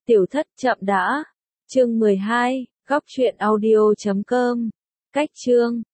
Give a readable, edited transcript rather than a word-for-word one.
Tiểu thất chậm đã. Chương 12, góc truyện audio.com. Cách chương